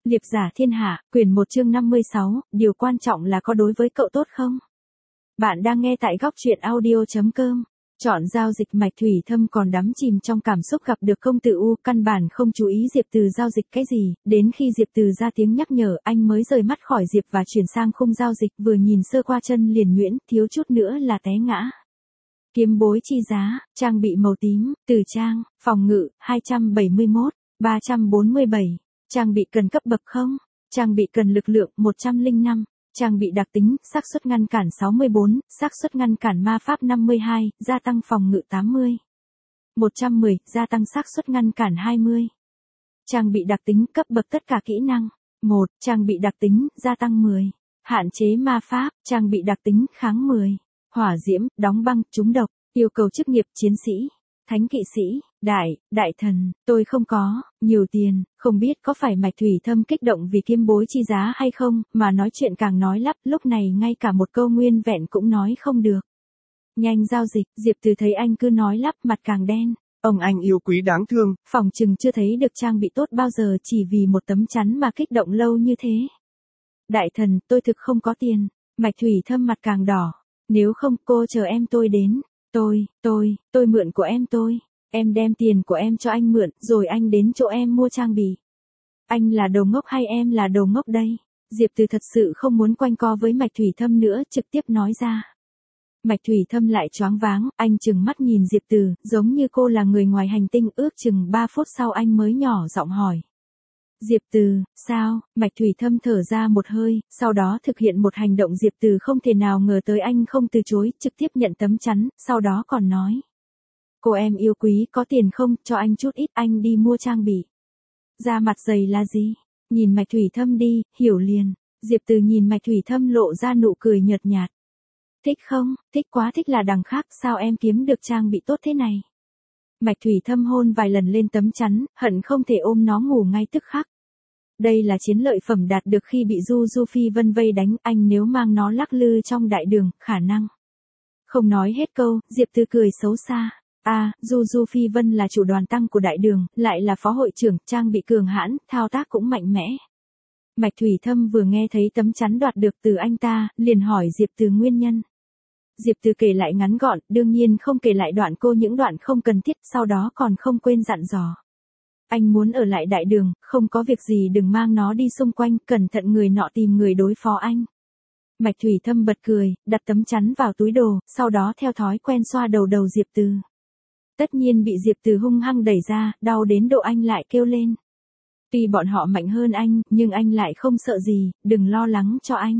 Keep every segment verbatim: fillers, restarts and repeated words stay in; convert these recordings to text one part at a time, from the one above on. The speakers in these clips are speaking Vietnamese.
Liệp giả thiên hạ, quyển một chương năm mươi sáu, điều quan trọng là có đối với cậu tốt không? Bạn đang nghe tại góc truyện audio chấm com. Chọn giao dịch Mạch Thủy Thâm còn đắm chìm trong cảm xúc gặp được công tử U, căn bản không chú ý Diệp Từ giao dịch cái gì, đến khi Diệp Từ ra tiếng nhắc nhở, anh mới rời mắt khỏi Diệp và chuyển sang khung giao dịch, vừa nhìn sơ qua chân liền nhuyễn, thiếu chút nữa là té ngã. Kiếm bối chi giá, trang bị màu tím, từ trang, phòng ngự, hai trăm bảy mươi mốt, ba trăm bốn mươi bảy. Trang bị cần cấp bậc không? Trang bị cần lực lượng một trăm lẻ năm, trang bị đặc tính, xác suất ngăn cản sáu mươi bốn, xác suất ngăn cản ma pháp năm mươi hai, gia tăng phòng ngự tám mươi. một trăm mười, gia tăng xác suất ngăn cản hai mươi. Trang bị đặc tính, cấp bậc tất cả kỹ năng. một, trang bị đặc tính, gia tăng mười. Hạn chế ma pháp, trang bị đặc tính, kháng mười. Hỏa diễm, đóng băng, trúng độc, yêu cầu chức nghiệp, chiến sĩ. Thánh kỵ sĩ, đại, đại thần, tôi không có, nhiều tiền, không biết có phải Mạch Thủy Thâm kích động vì kiếm bối chi giá hay không, mà nói chuyện càng nói lắp, lúc này ngay cả một câu nguyên vẹn cũng nói không được. Nhanh giao dịch, Diệp Từ thấy anh cứ nói lắp mặt càng đen. Ông anh yêu quý đáng thương, phòng chừng chưa thấy được trang bị tốt bao giờ chỉ vì một tấm chắn mà kích động lâu như thế. Đại thần, tôi thực không có tiền, Mạch Thủy Thâm mặt càng đỏ, nếu không cô chờ em tôi đến. Tôi, tôi, tôi mượn của em tôi. Em đem tiền của em cho anh mượn, rồi anh đến chỗ em mua trang bị. Anh là đồ ngốc hay em là đồ ngốc đây? Diệp Từ thật sự không muốn quanh co với Mạch Thủy Thâm nữa, trực tiếp nói ra. Mạch Thủy Thâm lại choáng váng, anh chừng mắt nhìn Diệp Từ, giống như cô là người ngoài hành tinh, ước chừng ba phút sau anh mới nhỏ giọng hỏi. Diệp Từ, sao? Mạch Thủy Thâm thở ra một hơi, sau đó thực hiện một hành động Diệp Từ không thể nào ngờ tới, anh không từ chối, trực tiếp nhận tấm chắn, sau đó còn nói. Cô em yêu quý, có tiền không, cho anh chút ít, anh đi mua trang bị. Da mặt dày là gì? Nhìn Mạch Thủy Thâm đi, hiểu liền. Diệp Từ nhìn Mạch Thủy Thâm lộ ra nụ cười nhợt nhạt. Thích không? Thích quá, thích là đằng khác, sao em kiếm được trang bị tốt thế này? Mạch Thủy Thâm hôn vài lần lên tấm chắn, hận không thể ôm nó ngủ ngay tức khắc. Đây là chiến lợi phẩm đạt được khi bị Du Du Phi Vân vây đánh, anh nếu mang nó lắc lư trong đại đường, khả năng. Không nói hết câu, Diệp Từ cười xấu xa. À, Du Du Phi Vân là chủ đoàn tăng của đại đường, lại là phó hội trưởng, trang bị cường hãn, thao tác cũng mạnh mẽ. Mạch Thủy Thâm vừa nghe thấy tấm chắn đoạt được từ anh ta, liền hỏi Diệp Từ nguyên nhân. Diệp Từ kể lại ngắn gọn, đương nhiên không kể lại đoạn cô những đoạn không cần thiết, sau đó còn không quên dặn dò. Anh muốn ở lại đại đường, không có việc gì đừng mang nó đi xung quanh, cẩn thận người nọ tìm người đối phó anh. Mạch Thủy Thâm bật cười, đặt tấm chắn vào túi đồ, sau đó theo thói quen xoa đầu đầu Diệp Từ. Tất nhiên bị Diệp Từ hung hăng đẩy ra, đau đến độ anh lại kêu lên. Tuy bọn họ mạnh hơn anh, nhưng anh lại không sợ gì, đừng lo lắng cho anh.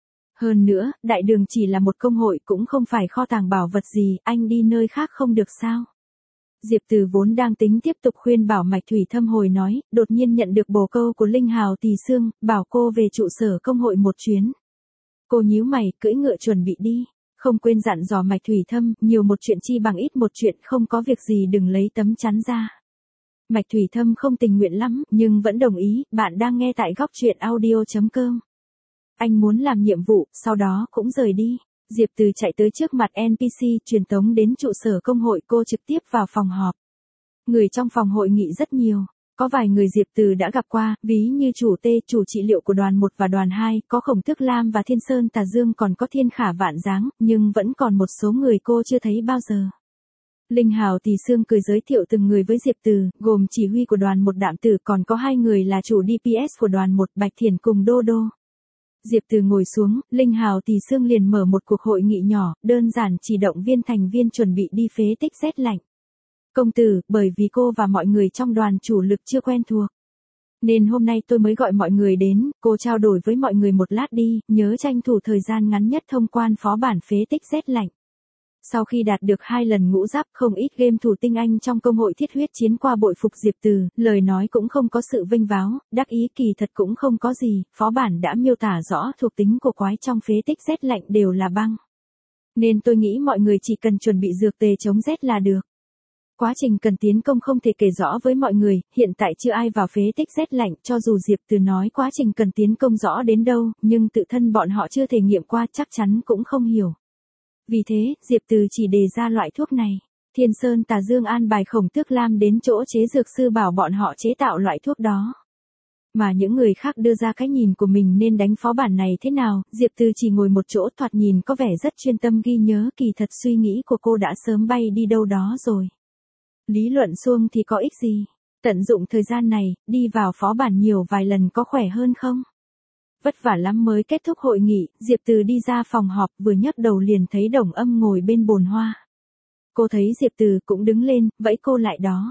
Hơn nữa, đại đường chỉ là một công hội cũng không phải kho tàng bảo vật gì, anh đi nơi khác không được sao? Diệp Từ vốn đang tính tiếp tục khuyên bảo Mạch Thủy Thâm hồi nói, đột nhiên nhận được bồ câu của Linh Hào Tỳ Xương, bảo cô về trụ sở công hội một chuyến. Cô nhíu mày, cưỡi ngựa chuẩn bị đi, không quên dặn dò Mạch Thủy Thâm, nhiều một chuyện chi bằng ít một chuyện, không có việc gì đừng lấy tấm chắn ra. Mạch Thủy Thâm không tình nguyện lắm, nhưng vẫn đồng ý, bạn đang nghe tại góc truyện audio chấm com. Anh muốn làm nhiệm vụ, sau đó cũng rời đi. Diệp Từ chạy tới trước mặt en pê xê, truyền tống đến trụ sở công hội, cô trực tiếp vào phòng họp. Người trong phòng hội nghị rất nhiều. Có vài người Diệp Từ đã gặp qua, ví như chủ tê, chủ trị liệu của đoàn một và đoàn hai, có Khổng Tước Lam và Thiên Sơn Tà Dương, còn có Thiên Khả Vạn Giáng, nhưng vẫn còn một số người cô chưa thấy bao giờ. Linh Hào Tỳ Xương cười giới thiệu từng người với Diệp Từ, gồm chỉ huy của đoàn một Đạm Tử, còn có hai người là chủ đê pê ét của đoàn một, Bạch Thiển cùng Đô Đô. Diệp Từ ngồi xuống, Linh Hào Tỳ Xương liền mở một cuộc hội nghị nhỏ, đơn giản chỉ động viên thành viên chuẩn bị đi phế tích rét lạnh. Công tử, bởi vì cô và mọi người trong đoàn chủ lực chưa quen thuộc, nên hôm nay tôi mới gọi mọi người đến, cô trao đổi với mọi người một lát đi, nhớ tranh thủ thời gian ngắn nhất thông quan phó bản phế tích rét lạnh. Sau khi đạt được hai lần ngũ giáp, không ít game thủ tinh anh trong công hội thiết huyết chiến qua bội phục Diệp Từ, lời nói cũng không có sự vênh váo, đắc ý, kỳ thật cũng không có gì, phó bản đã miêu tả rõ thuộc tính của quái trong phế tích rét lạnh đều là băng. Nên tôi nghĩ mọi người chỉ cần chuẩn bị dược tề chống rét là được. Quá trình cần tiến công không thể kể rõ với mọi người, hiện tại chưa ai vào phế tích rét lạnh, cho dù Diệp Từ nói quá trình cần tiến công rõ đến đâu, nhưng tự thân bọn họ chưa thể nghiệm qua chắc chắn cũng không hiểu. Vì thế, Diệp Từ chỉ đề ra loại thuốc này. Thiên Sơn Tà Dương an bài Khổng Tước Lam đến chỗ chế dược sư bảo bọn họ chế tạo loại thuốc đó. Mà những người khác đưa ra cái nhìn của mình nên đánh phó bản này thế nào, Diệp Từ chỉ ngồi một chỗ thoạt nhìn có vẻ rất chuyên tâm ghi nhớ, kỳ thật suy nghĩ của cô đã sớm bay đi đâu đó rồi. Lý luận suông thì có ích gì? Tận dụng thời gian này, đi vào phó bản nhiều vài lần có khỏe hơn không? Vất vả lắm mới kết thúc hội nghị, Diệp Từ đi ra phòng họp vừa nhấc đầu liền thấy Đồng Âm ngồi bên bồn hoa. Cô thấy Diệp Từ cũng đứng lên, vẫy cô lại đó.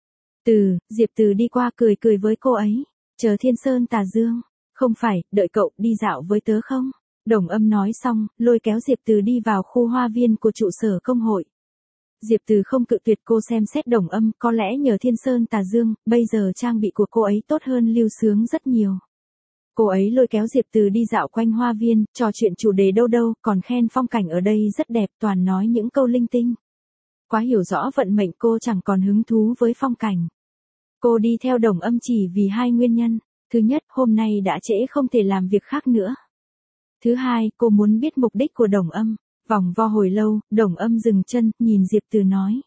Từ, Diệp Từ đi qua cười cười với cô ấy. Chờ Thiên Sơn Tà Dương. Không phải, đợi cậu đi dạo với tớ không? Đồng Âm nói xong, lôi kéo Diệp Từ đi vào khu hoa viên của trụ sở công hội. Diệp Từ không cự tuyệt, cô xem xét Đồng Âm, có lẽ nhờ Thiên Sơn Tà Dương, bây giờ trang bị của cô ấy tốt hơn Lưu Sướng rất nhiều. Cô ấy lôi kéo Diệp Từ đi dạo quanh hoa viên, trò chuyện chủ đề đâu đâu, còn khen phong cảnh ở đây rất đẹp, toàn nói những câu linh tinh. Quá hiểu rõ vận mệnh, cô chẳng còn hứng thú với phong cảnh. Cô đi theo Đồng Âm chỉ vì hai nguyên nhân. Thứ nhất, hôm nay đã trễ không thể làm việc khác nữa. Thứ hai, cô muốn biết mục đích của Đồng Âm. Vòng vo hồi lâu, Đồng Âm dừng chân, nhìn Diệp Từ nói.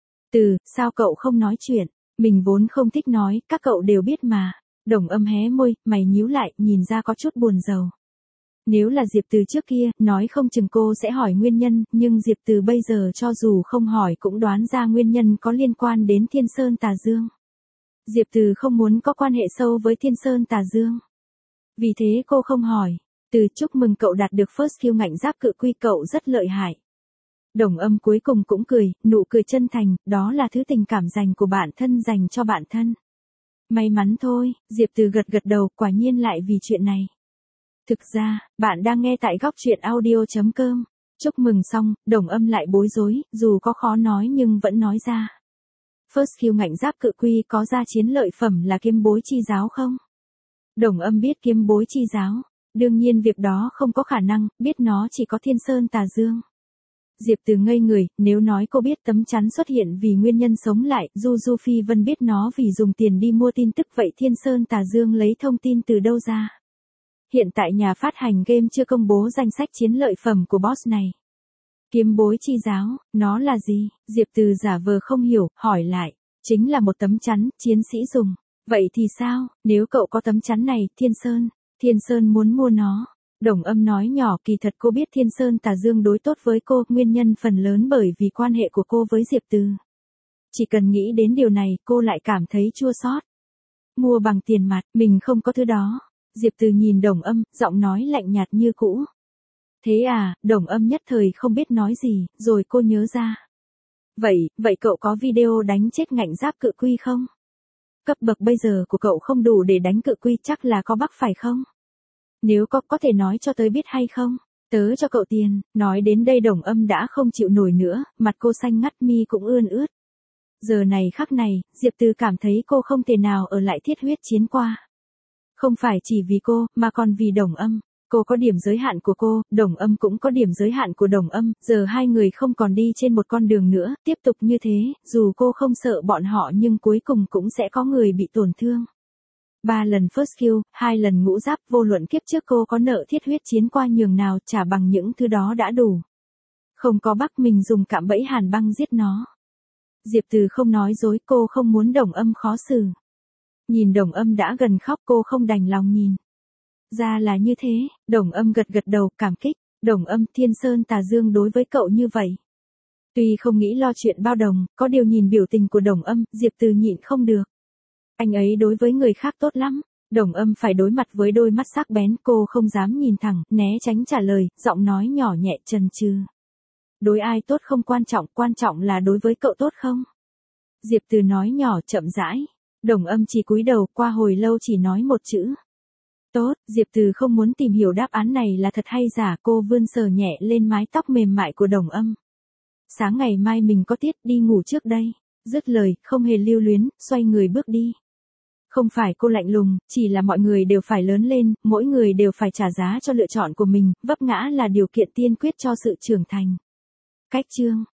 Từ, sao cậu không nói chuyện? Mình vốn không thích nói, các cậu đều biết mà. Đồng Âm hé môi, mày nhíu lại, nhìn ra có chút buồn rầu. Nếu là Diệp Từ trước kia, nói không chừng cô sẽ hỏi nguyên nhân, nhưng Diệp Từ bây giờ cho dù không hỏi cũng đoán ra nguyên nhân có liên quan đến Thiên Sơn Tà Dương. Diệp Từ không muốn có quan hệ sâu với Thiên Sơn Tà Dương. Vì thế cô không hỏi. Từ, chúc mừng cậu đạt được First Kill ngạnh giáp cự quy, cậu rất lợi hại. Đồng Âm cuối cùng cũng cười, nụ cười chân thành, đó là thứ tình cảm dành của bạn thân dành cho bạn thân. May mắn thôi, Diệp Từ gật gật đầu, quả nhiên lại vì chuyện này. Thực ra, bạn đang nghe tại góc truyện audio chấm com. Chúc mừng xong, Đồng Âm lại bối rối, dù có khó nói nhưng vẫn nói ra. First Kill ngạnh giáp cự quy có ra chiến lợi phẩm là kiếm bối chi giáo không? Đồng Âm biết kiếm bối chi giáo. Đương nhiên việc đó không có khả năng, biết nó chỉ có Thiên Sơn Tà Dương. Diệp Từ ngây người, nếu nói cô biết tấm chắn xuất hiện vì nguyên nhân sống lại, Du Du Phi Vân biết nó vì dùng tiền đi mua tin tức, vậy Thiên Sơn Tà Dương lấy thông tin từ đâu ra? Hiện tại nhà phát hành game chưa công bố danh sách chiến lợi phẩm của boss này. Kiếm bối chi giáo, nó là gì? Diệp Từ giả vờ không hiểu, hỏi lại. Chính là một tấm chắn, chiến sĩ dùng. Vậy thì sao, nếu cậu có tấm chắn này, Thiên Sơn, Thiên Sơn muốn mua nó. Đồng Âm nói nhỏ, kỳ thật cô biết Thiên Sơn Tà Dương đối tốt với cô, nguyên nhân phần lớn bởi vì quan hệ của cô với Diệp Từ. Chỉ cần nghĩ đến điều này, cô lại cảm thấy chua xót. Mua bằng tiền mặt, mình không có thứ đó. Diệp Từ nhìn Đồng Âm, giọng nói lạnh nhạt như cũ. Thế à, Đồng Âm nhất thời không biết nói gì, rồi cô nhớ ra. Vậy, vậy cậu có video đánh chết ngạnh giáp cự quy không? Cấp bậc bây giờ của cậu không đủ để đánh cự quy, chắc là có bug phải không? Nếu có, có thể nói cho tớ biết hay không? Tớ cho cậu tiền. Nói đến đây Đồng Âm đã không chịu nổi nữa, mặt cô xanh ngắt, mi cũng ươn ướt. Giờ này khắc này, Diệp Từ cảm thấy cô không thể nào ở lại thiết huyết chiến qua. Không phải chỉ vì cô, mà còn vì Đồng Âm. Cô có điểm giới hạn của cô, Đồng Âm cũng có điểm giới hạn của Đồng Âm, giờ hai người không còn đi trên một con đường nữa, tiếp tục như thế, dù cô không sợ bọn họ nhưng cuối cùng cũng sẽ có người bị tổn thương. Ba lần First Kill, hai lần ngũ giáp, vô luận kiếp trước cô có nợ thiết huyết chiến qua nhường nào, trả bằng những thứ đó đã đủ. Không có bắc mình dùng cạm bẫy hàn băng giết nó. Diệp Từ không nói dối, cô không muốn Đồng Âm khó xử. Nhìn Đồng Âm đã gần khóc, cô không đành lòng nhìn. Ra là như thế, Đồng Âm gật gật đầu, cảm kích. Đồng Âm, Thiên Sơn Tà Dương đối với cậu như vậy. Tuy không nghĩ lo chuyện bao đồng, có điều nhìn biểu tình của Đồng Âm, Diệp Từ nhịn không được. Anh ấy đối với người khác tốt lắm. Đồng Âm phải đối mặt với đôi mắt sắc bén, cô không dám nhìn thẳng, né tránh trả lời, giọng nói nhỏ nhẹ chần chừ. Đối ai tốt không quan trọng, quan trọng là đối với cậu tốt không? Diệp Từ nói nhỏ chậm rãi. Đồng Âm chỉ cúi đầu, qua hồi lâu chỉ nói một chữ. Tốt, Diệp Từ không muốn tìm hiểu đáp án này là thật hay giả, cô vươn sờ nhẹ lên mái tóc mềm mại của Đồng Âm. Sáng ngày mai mình có tiết, đi ngủ trước đây. Dứt lời, không hề lưu luyến, xoay người bước đi. Không phải cô lạnh lùng, chỉ là mọi người đều phải lớn lên, mỗi người đều phải trả giá cho lựa chọn của mình, vấp ngã là điều kiện tiên quyết cho sự trưởng thành. Cách chương